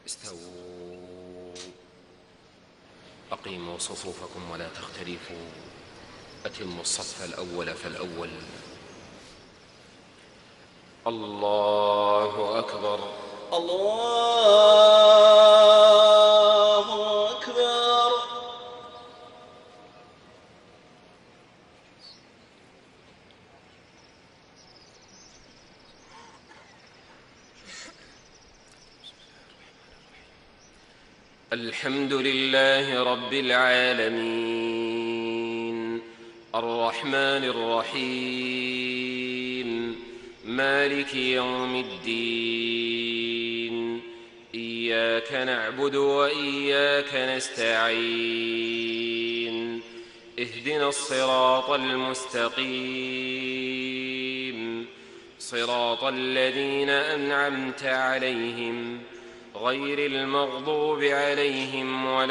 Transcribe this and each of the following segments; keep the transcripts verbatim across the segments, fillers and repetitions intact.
استووا أقيموا صفوفكم ولا تختلفوا أتموا الصف الأول فالأول. الله أكبر. الله أكبر. الحمد لله رب العالمين الرحمن الرحيم مالك يوم الدين. إياك نعبد وإياك نستعين. اهدنا الصراط المستقيم صراط الذين أنعمت عليهم غير المغضوب عليهم ولا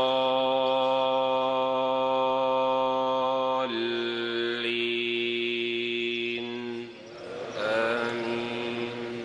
الضالين. آمين.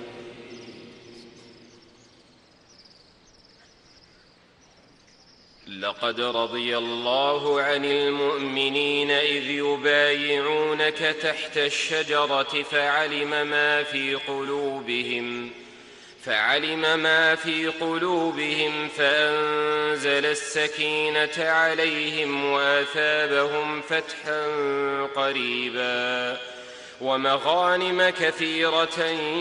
لقد رضي الله عن المؤمنين إذ يبايعونك تحت الشجرة فعلم ما في قلوبهم فعلم ما في قلوبهم فأنزل السكينة عليهم وأثابهم فتحا قريبا ومغانم كثيرة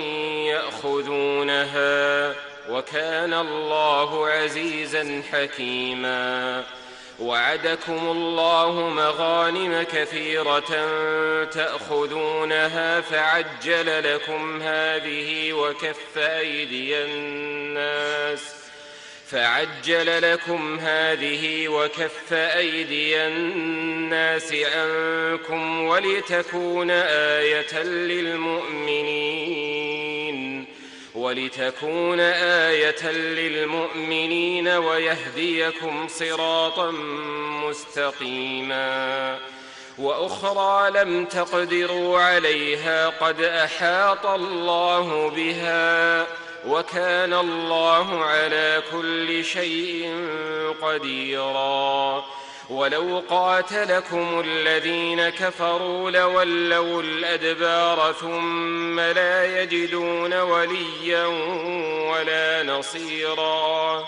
يأخذونها وكان الله عزيزا حكيما. وعدكم الله مغانم كثيرة تأخذونها فعجل لكم هذه وكف أيدي الناس فعجل لكم هذه وكف أيدي الناس عنكم ولتكون آية للمؤمنين ولتكون آية للمؤمنين ويهديكم صراطا مستقيما. وأخرى لم تقدروا عليها قد أحاط الله بها وكان الله على كل شيء قديرا. ولو قاتلكم الذين كفروا لولوا الأدبار ثم لا يجدون وليا ولا نصيرا.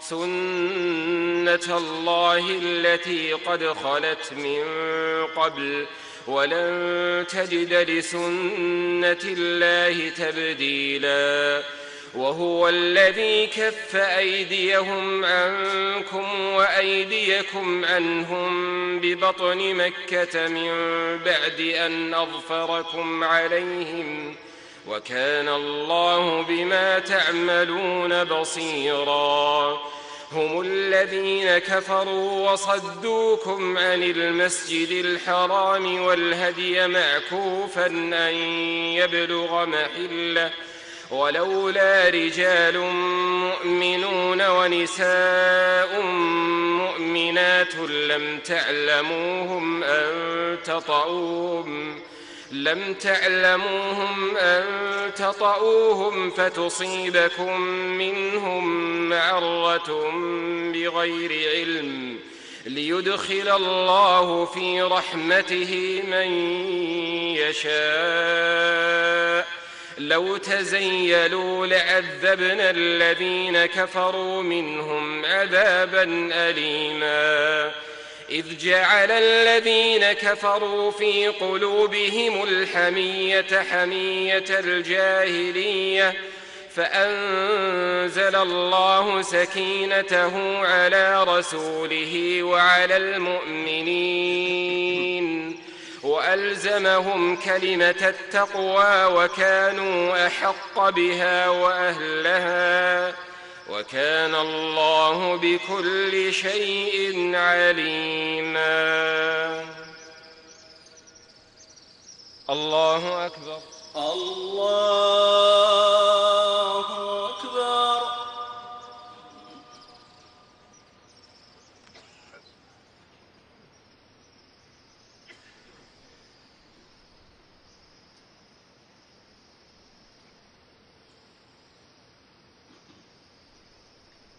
سنة الله التي قد خلت من قبل ولن تجد لسنة الله تبديلا. وهو الذي كف أيديهم عنكم وأيديكم عنهم ببطن مكة من بعد أن أظفركم عليهم وكان الله بما تعملون بصيرا. هم الذين كفروا وصدوكم عن المسجد الحرام والهدي معكوفا أن يبلغ محله ولولا رجال مؤمنون ونساء مؤمنات لم تعلموهم أن تطؤوهم لم تعلموهم أن تطؤوهم فتصيبكم منهم معرة بغير علم ليدخل الله في رحمته من يشاء. لو تزيلوا لعذبنا الذين كفروا منهم عذابا أليما. إذ جعل الذين كفروا في قلوبهم الحمية حمية الجاهلية فأنزل الله سكينته على رسوله وعلى المؤمنين وألزمهم كلمة التقوى وكانوا أحق بها وأهلها وكان الله بكل شيء عليما. الله أكبر. الله أكبر.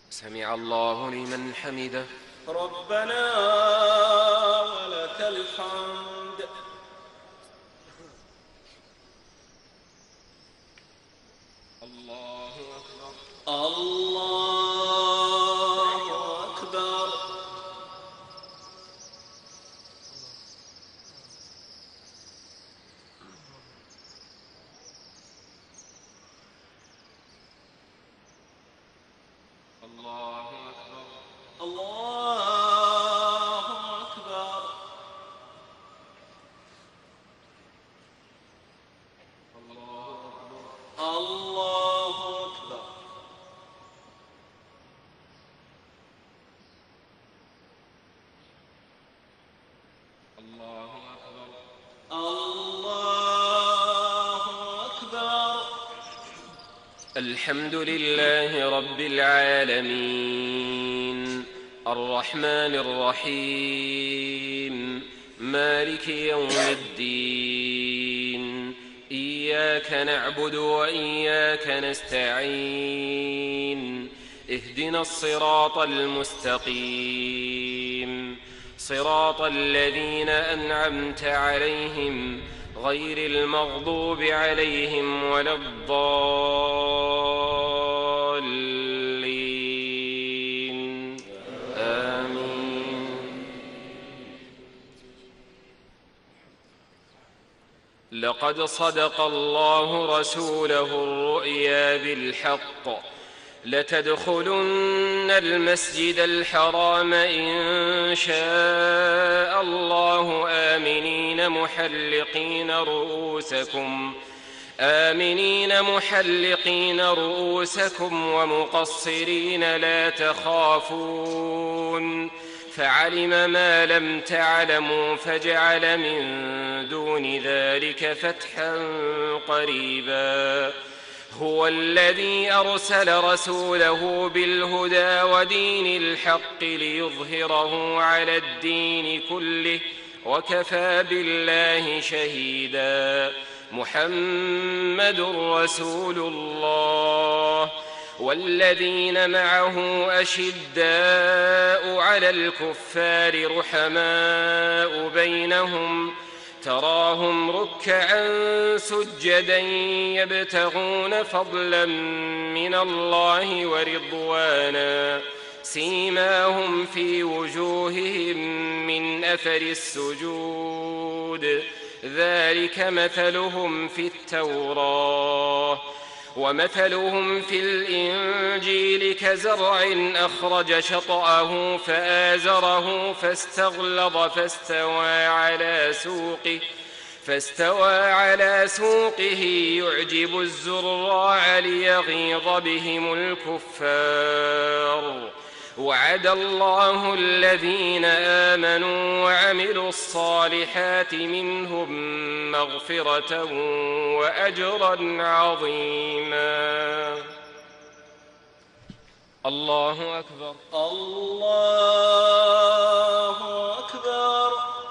سمع الله لمن حمده. ربنا ولك الحمد. الله أكبر. الله أكبر. الله أكبر. الله أكبر. الله أكبر. الله أكبر. الله أكبر. الحمد لله رب العالمين الرحمن الرحيم مالك يوم الدين. إياك نعبد وإياك نستعين. اهدنا الصراط المستقيم صراط الذين أنعمت عليهم غير المغضوب عليهم ولا الضالين. آمين. لقد صدق الله رسوله الرؤيا بالحق لتدخلن المسجد الحرام إن شاء الله آمنين محلقين رؤوسكم آمنين محلقين رؤوسكم ومقصرين لا تخافون فعلم ما لم تعلموا فجعل من دون ذلك فتحا قريبا. هو الذي أرسل رسوله بالهدى ودين الحق ليظهره على الدين كله وكفى بالله شهيدا. محمد رسول الله والذين معه أشداء على الكفار رحماء بينهم تراهم ركعا سجدا يبتغون فضلا من الله ورضوانا سيماهم في وجوههم من أثر السجود ذلك مثلهم في التوراة ومثلهم في الإنجيل كزرع أخرج شطأه فآزره فاستغلظ فاستوى على سوقه فاستوى على سوقه يعجب الزراع ليغيظ بهم الكفار. وعد الله الذين آمنوا وعملوا الصالحات منهم مغفرة وأجرا عظيما. الله أكبر. الله أكبر.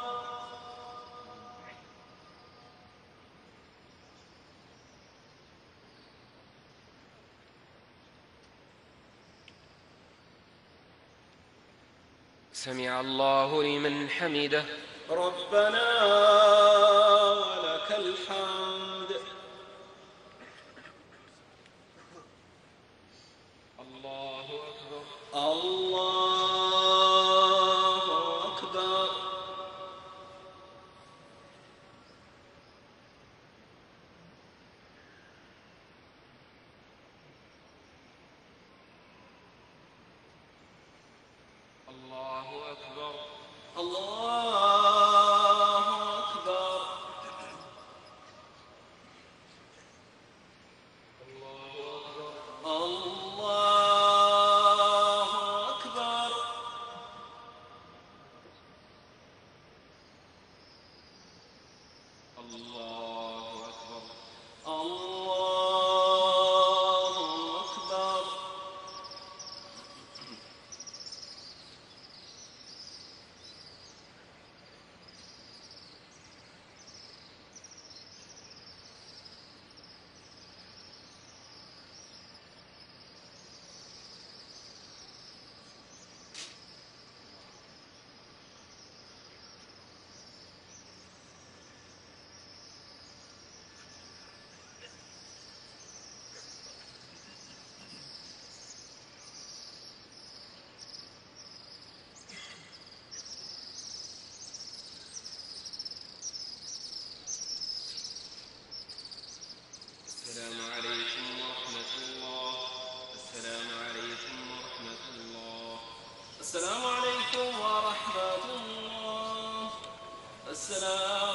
سمع الله لمن حمده. ربنا ولك الحمد. الله أكبر. الله أكبر. الله أكبر. الله أكبر. الله أكبر. الله أكبر. الله أكبر. السلام عليكم ورحمة الله. السلام